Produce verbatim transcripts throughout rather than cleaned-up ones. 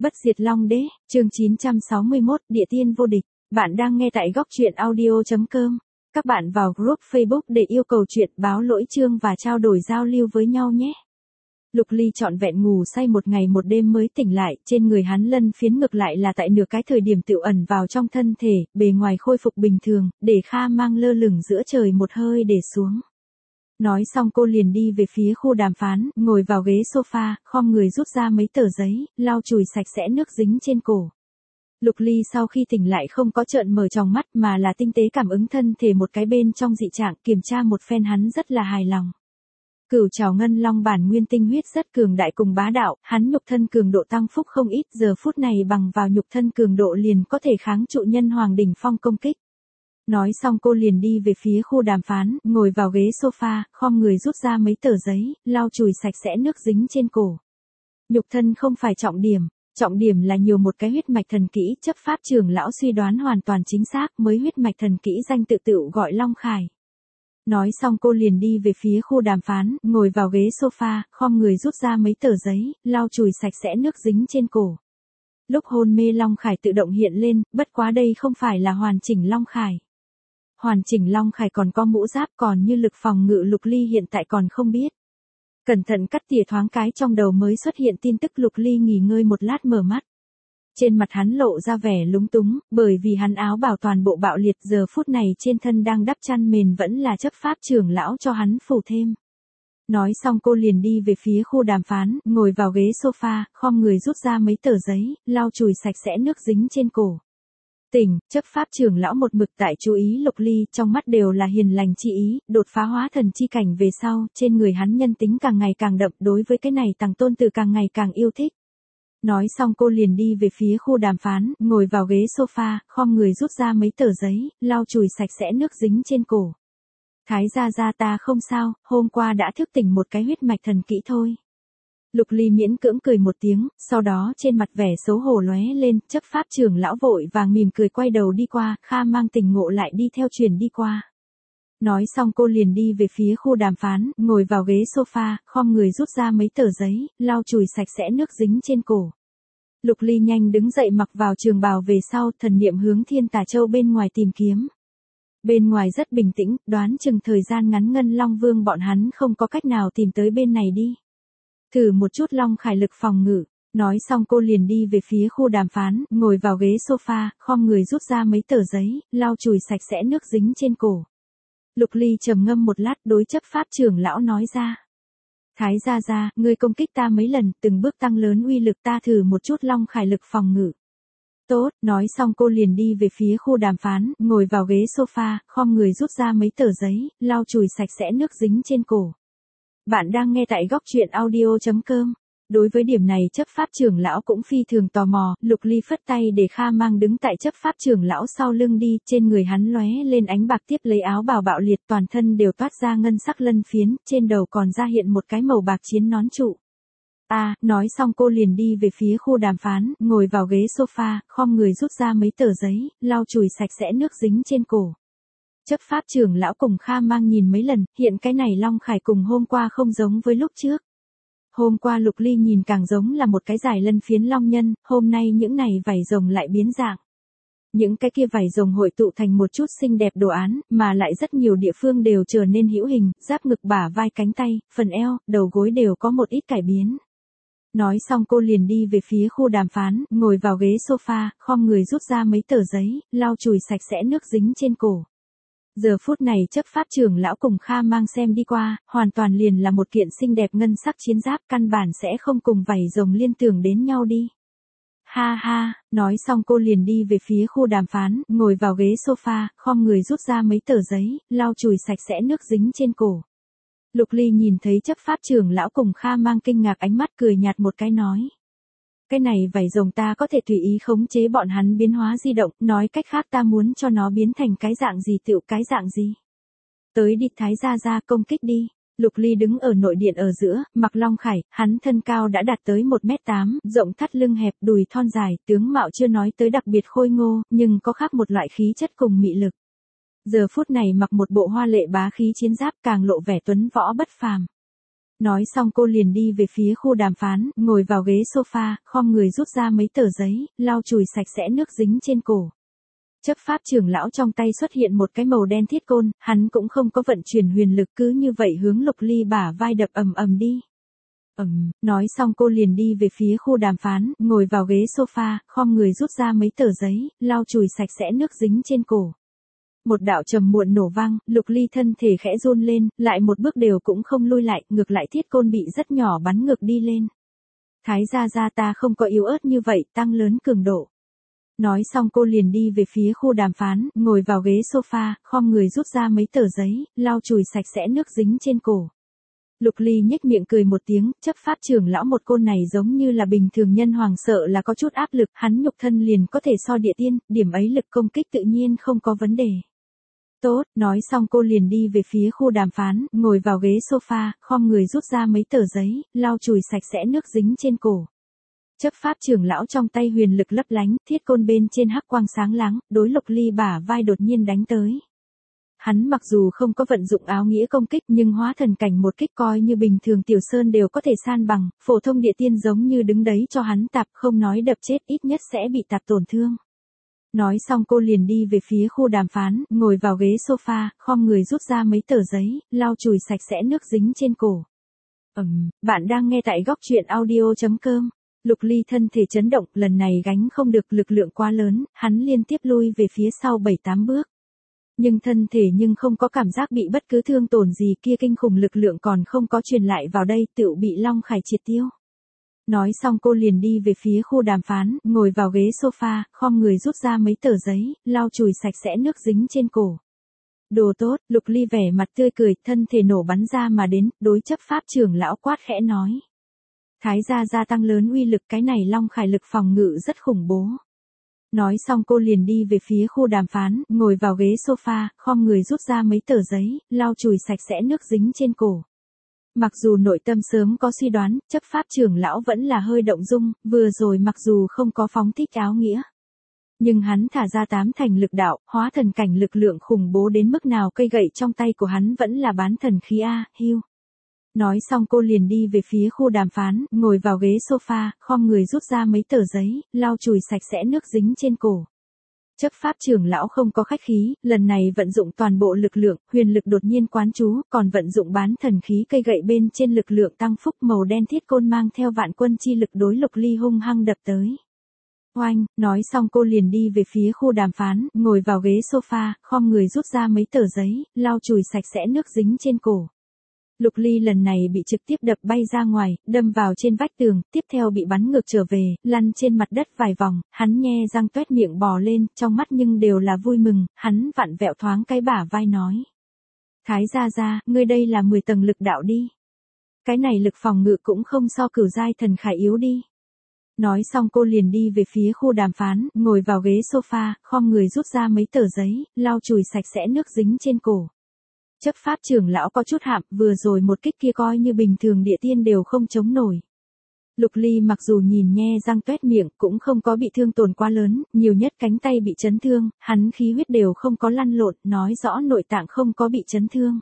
Bất diệt Long Đế, chương chín trăm sáu mươi mốt, Địa tiên vô địch. Bạn đang nghe tại góc truyện audio chấm com. Các bạn vào group Facebook để yêu cầu chuyện, báo lỗi chương và trao đổi giao lưu với nhau nhé. Lục Ly trọn vẹn ngủ say một ngày một đêm mới tỉnh lại, trên người hắn lân phiến ngược lại là tại nửa cái thời điểm tựu ẩn vào trong thân thể, bề ngoài khôi phục bình thường, để Kha Mang lơ lửng giữa trời một hơi để xuống. Nói xong cô liền đi về phía khu đàm phán, ngồi vào ghế sofa, khom người rút ra mấy tờ giấy, lau chùi sạch sẽ nước dính trên cổ. Lục Ly sau khi tỉnh lại không có trợn mở tròng mắt mà là tinh tế cảm ứng thân thể một cái bên trong dị trạng, kiểm tra một phen hắn rất là hài lòng. Cửu Trảo Ngân Long bản nguyên tinh huyết rất cường đại cùng bá đạo, hắn nhục thân cường độ tăng phúc không ít, giờ phút này bằng vào nhục thân cường độ liền có thể kháng trụ nhân hoàng đỉnh phong công kích. Nói xong cô liền đi về phía khu đàm phán, ngồi vào ghế sofa, khom người rút ra mấy tờ giấy, lau chùi sạch sẽ nước dính trên cổ. Nhục thân không phải trọng điểm, trọng điểm là nhiều một cái huyết mạch thần kỹ, chấp pháp trưởng lão suy đoán hoàn toàn chính xác, mới huyết mạch thần kỹ danh tự tự gọi Long Khải. Nói xong cô liền đi về phía khu đàm phán, ngồi vào ghế sofa, khom người rút ra mấy tờ giấy, lau chùi sạch sẽ nước dính trên cổ. Lúc hôn mê Long Khải tự động hiện lên, bất quá đây không phải là hoàn chỉnh Long Khải. Hoàn chỉnh Long Khải còn có mũ giáp, còn như lực phòng ngự Lục Ly hiện tại còn không biết. Cẩn thận cắt tỉa thoáng cái trong đầu mới xuất hiện tin tức. Lục Ly nghỉ ngơi một lát mở mắt. Trên mặt hắn lộ ra vẻ lúng túng, bởi vì hắn áo bào toàn bộ bạo liệt, giờ phút này trên thân đang đắp chăn mền vẫn là chấp pháp trưởng lão cho hắn phủ thêm. Nói xong cô liền đi về phía khu đàm phán, ngồi vào ghế sofa, khom người rút ra mấy tờ giấy, lau chùi sạch sẽ nước dính trên cổ. Tỉnh, chấp pháp trưởng lão một mực tại chú ý Lục Ly, trong mắt đều là hiền lành chi ý, đột phá hóa thần chi cảnh về sau, trên người hắn nhân tính càng ngày càng đậm, đối với cái này Tằng Tôn Tử càng ngày càng yêu thích. Nói xong cô liền đi về phía khu đàm phán, ngồi vào ghế sofa, khom người rút ra mấy tờ giấy, lau chùi sạch sẽ nước dính trên cổ. Thái gia gia ta không sao, hôm qua đã thức tỉnh một cái huyết mạch thần kỹ thôi. Lục Ly miễn cưỡng cười một tiếng, sau đó trên mặt vẻ xấu hổ lóe lên, chấp pháp trưởng lão vội vàng mỉm cười quay đầu đi qua, Kha Mang tỉnh ngộ lại đi theo truyền đi qua. Nói xong cô liền đi về phía khu đàm phán, ngồi vào ghế sofa, khom người rút ra mấy tờ giấy, lau chùi sạch sẽ nước dính trên cổ. Lục Ly nhanh đứng dậy mặc vào trường bào về sau, thần niệm hướng Thiên Tà Châu bên ngoài tìm kiếm. Bên ngoài rất bình tĩnh, đoán chừng thời gian ngắn Ngân Long Vương bọn hắn không có cách nào tìm tới bên này đi. Thử một chút Long Khải lực phòng ngự. Nói xong cô liền đi về phía khu đàm phán, ngồi vào ghế sofa, khom người rút ra mấy tờ giấy, lau chùi sạch sẽ nước dính trên cổ. Lục Ly trầm ngâm một lát, đối chấp pháp trưởng lão nói ra. Thái gia gia, ngươi công kích ta mấy lần, từng bước tăng lớn uy lực, ta thử một chút Long Khải lực phòng ngự. Tốt, nói xong cô liền đi về phía khu đàm phán, ngồi vào ghế sofa, khom người rút ra mấy tờ giấy, lau chùi sạch sẽ nước dính trên cổ. Bạn đang nghe tại góc truyện audio chấm com. Đối với điểm này chấp pháp trưởng lão cũng phi thường tò mò, Lục Ly phất tay để Kha Mang đứng tại chấp pháp trưởng lão sau lưng đi, trên người hắn lóe lên ánh bạc, tiếp lấy áo bào bạo liệt, toàn thân đều toát ra ngân sắc lân phiến, trên đầu còn ra hiện một cái màu bạc chiến nón trụ. À, nói xong cô liền đi về phía khu đàm phán, ngồi vào ghế sofa, khom người rút ra mấy tờ giấy, lau chùi sạch sẽ nước dính trên cổ. Chấp pháp trưởng lão cùng Kha Mang nhìn mấy lần, hiện cái này Long Khải cùng hôm qua không giống với lúc trước. Hôm qua Lục Ly nhìn càng giống là một cái dài lân phiến long nhân, hôm nay những này vảy rồng lại biến dạng. Những cái kia vảy rồng hội tụ thành một chút xinh đẹp đồ án, mà lại rất nhiều địa phương đều trở nên hữu hình, giáp ngực, bả vai, cánh tay, phần eo, đầu gối đều có một ít cải biến. Nói xong cô liền đi về phía khu đàm phán, ngồi vào ghế sofa, khom người rút ra mấy tờ giấy, lau chùi sạch sẽ nước dính trên cổ. Giờ phút này chấp pháp trưởng lão cùng Kha Mang xem đi qua, hoàn toàn liền là một kiện xinh đẹp ngân sắc chiến giáp, căn bản sẽ không cùng vảy rồng liên tưởng đến nhau đi. Ha ha, nói xong cô liền đi về phía khu đàm phán, ngồi vào ghế sofa, khom người rút ra mấy tờ giấy, lau chùi sạch sẽ nước dính trên cổ. Lục Ly nhìn thấy chấp pháp trưởng lão cùng Kha Mang kinh ngạc ánh mắt, cười nhạt một cái nói. Cái này vảy rồng ta có thể tùy ý khống chế bọn hắn biến hóa di động, nói cách khác ta muốn cho nó biến thành cái dạng gì tựu cái dạng gì. Tới đi Thái gia gia, công kích đi. Lục Ly đứng ở nội điện ở giữa, mặc Long Khải, hắn thân cao đã đạt tới một mét tám, rộng thắt lưng hẹp, đùi thon dài, tướng mạo chưa nói tới đặc biệt khôi ngô, nhưng có khác một loại khí chất cùng mị lực. Giờ phút này mặc một bộ hoa lệ bá khí chiến giáp càng lộ vẻ tuấn võ bất phàm. Nói xong cô liền đi về phía khu đàm phán, ngồi vào ghế sofa, khom người rút ra mấy tờ giấy, lau chùi sạch sẽ nước dính trên cổ. Chấp pháp trưởng lão trong tay xuất hiện một cái màu đen thiết côn, hắn cũng không có vận chuyển huyền lực, cứ như vậy hướng Lục Ly bả vai đập ầm ầm đi. Ầm, nói xong cô liền đi về phía khu đàm phán, ngồi vào ghế sofa, khom người rút ra mấy tờ giấy, lau chùi sạch sẽ nước dính trên cổ. Một đạo trầm muộn nổ vang, Lục Ly thân thể khẽ run lên, lại một bước đều cũng không lui lại, ngược lại thiết côn bị rất nhỏ bắn ngược đi lên. Thái gia gia ta không có yếu ớt như vậy, tăng lớn cường độ. Nói xong cô liền đi về phía khu đàm phán, ngồi vào ghế sofa, khom người rút ra mấy tờ giấy, lau chùi sạch sẽ nước dính trên cổ. Lục Ly nhếch miệng cười một tiếng, chấp pháp trưởng lão một côn này giống như là bình thường nhân hoàng sợ là có chút áp lực, hắn nhục thân liền có thể so địa tiên, điểm ấy lực công kích tự nhiên không có vấn đề. Tốt, nói xong cô liền đi về phía khu đàm phán, ngồi vào ghế sofa, khom người rút ra mấy tờ giấy, lau chùi sạch sẽ nước dính trên cổ. Chấp pháp trưởng lão trong tay huyền lực lấp lánh, thiết côn bên trên hắc quang sáng láng, đối Lục Ly bả vai đột nhiên đánh tới. Hắn mặc dù không có vận dụng áo nghĩa công kích nhưng hóa thần cảnh một kích coi như bình thường tiểu sơn đều có thể san bằng, phổ thông địa tiên giống như đứng đấy cho hắn tạp không nói đập chết ít nhất sẽ bị tạp tổn thương. Nói xong cô liền đi về phía khu đàm phán, ngồi vào ghế sofa, khom người rút ra mấy tờ giấy, lau chùi sạch sẽ nước dính trên cổ. Ừm, bạn đang nghe tại góc truyện audio chấm com. Lục Ly thân thể chấn động, lần này gánh không được lực lượng quá lớn, hắn liên tiếp lui về phía sau bảy tám bước. Nhưng thân thể nhưng không có cảm giác bị bất cứ thương tổn gì, kia kinh khủng lực lượng còn không có truyền lại vào đây, tựu bị Long Khải triệt tiêu. Nói xong cô liền đi về phía khu đàm phán, ngồi vào ghế sofa, khom người rút ra mấy tờ giấy, lau chùi sạch sẽ nước dính trên cổ. Đồ tốt, Lục Ly vẻ mặt tươi cười, thân thể nổ bắn ra mà đến, đối chấp pháp trưởng lão quát khẽ nói. Thái gia gia tăng lớn uy lực, cái này Long Khải lực phòng ngự rất khủng bố. Nói xong cô liền đi về phía khu đàm phán, ngồi vào ghế sofa, khom người rút ra mấy tờ giấy, lau chùi sạch sẽ nước dính trên cổ. Mặc dù nội tâm sớm có suy đoán, chấp pháp trưởng lão vẫn là hơi động dung, vừa rồi mặc dù không có phóng thích áo nghĩa. Nhưng hắn thả ra tám thành lực đạo, hóa thần cảnh lực lượng khủng bố đến mức nào, cây gậy trong tay của hắn vẫn là bán thần khí A, hưu. Nói xong cô liền đi về phía khu đàm phán, ngồi vào ghế sofa, khom người rút ra mấy tờ giấy, lau chùi sạch sẽ nước dính trên cổ. Chấp pháp trưởng lão không có khách khí, lần này vận dụng toàn bộ lực lượng, huyền lực đột nhiên quán chú, còn vận dụng bán thần khí cây gậy bên trên lực lượng tăng phúc, màu đen thiết côn mang theo vạn quân chi lực đối Lục Ly hung hăng đập tới. Oanh, nói xong cô liền đi về phía khu đàm phán, ngồi vào ghế sofa, khom người rút ra mấy tờ giấy, lau chùi sạch sẽ nước dính trên cổ. Lục Ly lần này bị trực tiếp đập bay ra ngoài, đâm vào trên vách tường, tiếp theo bị bắn ngược trở về, lăn trên mặt đất vài vòng, hắn nhe răng toét miệng bò lên, trong mắt nhưng đều là vui mừng, hắn vặn vẹo thoáng cái bả vai nói. Thái gia gia, ngươi đây là mười tầng lực đạo đi. Cái này lực phòng ngự cũng không so cửu giai thần khải yếu đi. Nói xong cô liền đi về phía khu đàm phán, ngồi vào ghế sofa, khom người rút ra mấy tờ giấy, lau chùi sạch sẽ nước dính trên cổ. Chấp pháp trưởng lão có chút hạm, vừa rồi một kích kia coi như bình thường địa tiên đều không chống nổi. Lục Ly mặc dù nhìn nhe răng toét miệng cũng không có bị thương tổn quá lớn, nhiều nhất cánh tay bị chấn thương, hắn khí huyết đều không có lăn lộn, nói rõ nội tạng không có bị chấn thương.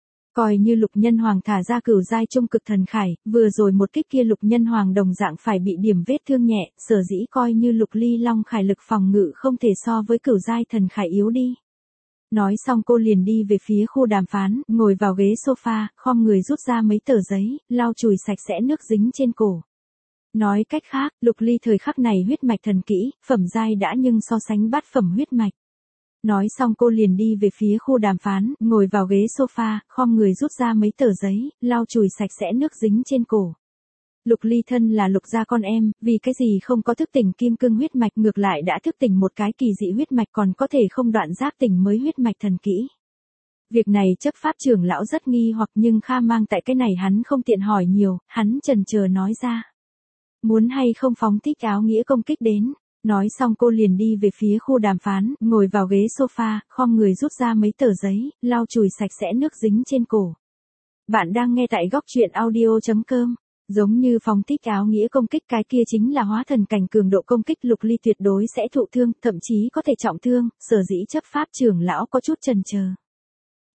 Coi như Lục Nhân Hoàng thả ra cửu giai trung cực thần khải, vừa rồi một kích kia Lục Nhân Hoàng đồng dạng phải bị điểm vết thương nhẹ, sở dĩ coi như Lục Ly Long Khải lực phòng ngự không thể so với cửu giai thần khải yếu đi. Nói xong cô liền đi về phía khu đàm phán, ngồi vào ghế sofa, khom người rút ra mấy tờ giấy, lau chùi sạch sẽ nước dính trên cổ. Nói cách khác, Lục Ly thời khắc này huyết mạch thần kỹ, phẩm giai đã nhưng so sánh bát phẩm huyết mạch. Nói xong cô liền đi về phía khu đàm phán, ngồi vào ghế sofa, khom người rút ra mấy tờ giấy, lau chùi sạch sẽ nước dính trên cổ. Lục Ly thân là Lục gia con em, vì cái gì không có thức tỉnh kim cương huyết mạch, ngược lại đã thức tỉnh một cái kỳ dị huyết mạch, còn có thể không đoạn giác tỉnh mới huyết mạch thần kỹ. Việc này chấp pháp trưởng lão rất nghi hoặc, nhưng kha mang tại cái này hắn không tiện hỏi nhiều, hắn chần chờ nói ra. Muốn hay không phóng thích áo nghĩa công kích đến. Nói xong cô liền đi về phía khu đàm phán, ngồi vào ghế sofa, khom người rút ra mấy tờ giấy, lau chùi sạch sẽ nước dính trên cổ. Bạn đang nghe tại góc truyện audio chấm com. Giống như phóng thích áo nghĩa công kích, cái kia chính là hóa thần cảnh cường độ công kích, Lục Ly tuyệt đối sẽ thụ thương, thậm chí có thể trọng thương, sở dĩ chấp pháp trưởng lão có chút chần chờ.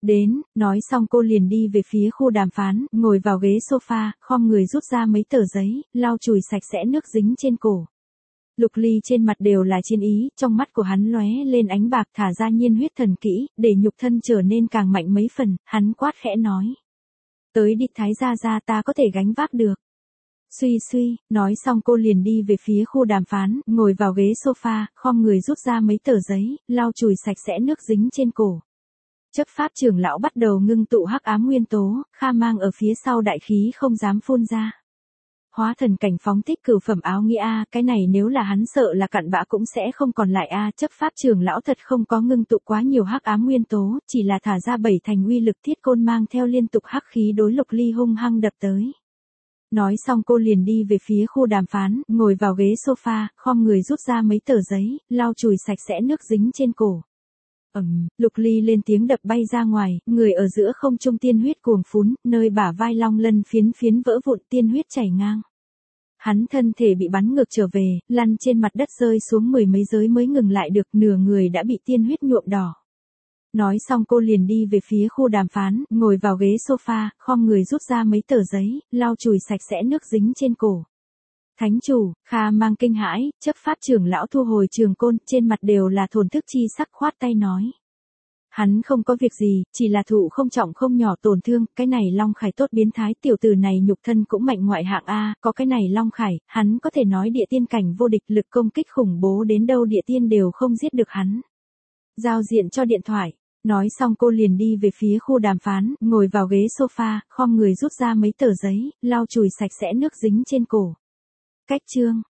Đến, nói xong cô liền đi về phía khu đàm phán, ngồi vào ghế sofa, khom người rút ra mấy tờ giấy, lau chùi sạch sẽ nước dính trên cổ. Lục Ly trên mặt đều là chiến ý, trong mắt của hắn lóe lên ánh bạc, thả ra nhiên huyết thần kỹ, để nhục thân trở nên càng mạnh mấy phần, hắn quát khẽ nói. Tới đi Thái gia gia, ta có thể gánh vác được. Suy suy, nói xong cô liền đi về phía khu đàm phán, ngồi vào ghế sofa, khom người rút ra mấy tờ giấy, lau chùi sạch sẽ nước dính trên cổ. Chấp pháp trưởng lão bắt đầu ngưng tụ hắc ám nguyên tố, Kha Mang ở phía sau đại khí không dám phun ra. Hóa thần cảnh phóng thích cửu phẩm áo nghĩa a, cái này nếu là hắn sợ là cặn bã cũng sẽ không còn lại a, chấp pháp trưởng lão thật không có ngưng tụ quá nhiều hắc ám nguyên tố, chỉ là thả ra bảy thành uy lực thiết côn mang theo liên tục hắc khí đối Lục Ly hung hăng đập tới. Nói xong cô liền đi về phía khu đàm phán, ngồi vào ghế sofa, khom người rút ra mấy tờ giấy, lau chùi sạch sẽ nước dính trên cổ. Ầm, Lục Ly lên tiếng đập bay ra ngoài, người ở giữa không trung tiên huyết cuồng phún, nơi bả vai long lân phiến phiến vỡ vụn, tiên huyết chảy ngang. Hắn thân thể bị bắn ngược trở về, lăn trên mặt đất rơi xuống mười mấy giới mới ngừng lại được, nửa người đã bị tiên huyết nhuộm đỏ. Nói xong cô liền đi về phía khu đàm phán, ngồi vào ghế sofa, khom người rút ra mấy tờ giấy, lau chùi sạch sẽ nước dính trên cổ. Thánh chủ, Kha Mang kinh hãi, chấp pháp trưởng lão thu hồi trường côn, trên mặt đều là thổn thức chi sắc, khoát tay nói. Hắn không có việc gì, chỉ là thụ không trọng không nhỏ tổn thương, cái này Long Khải tốt biến thái, tiểu tử này nhục thân cũng mạnh ngoại hạng A, có cái này Long Khải, hắn có thể nói địa tiên cảnh vô địch, lực công kích khủng bố đến đâu địa tiên đều không giết được hắn. Giao diện cho điện thoại. Nói xong cô liền đi về phía khu đàm phán, ngồi vào ghế sofa, khom người rút ra mấy tờ giấy, lau chùi sạch sẽ nước dính trên cổ. Cách chương.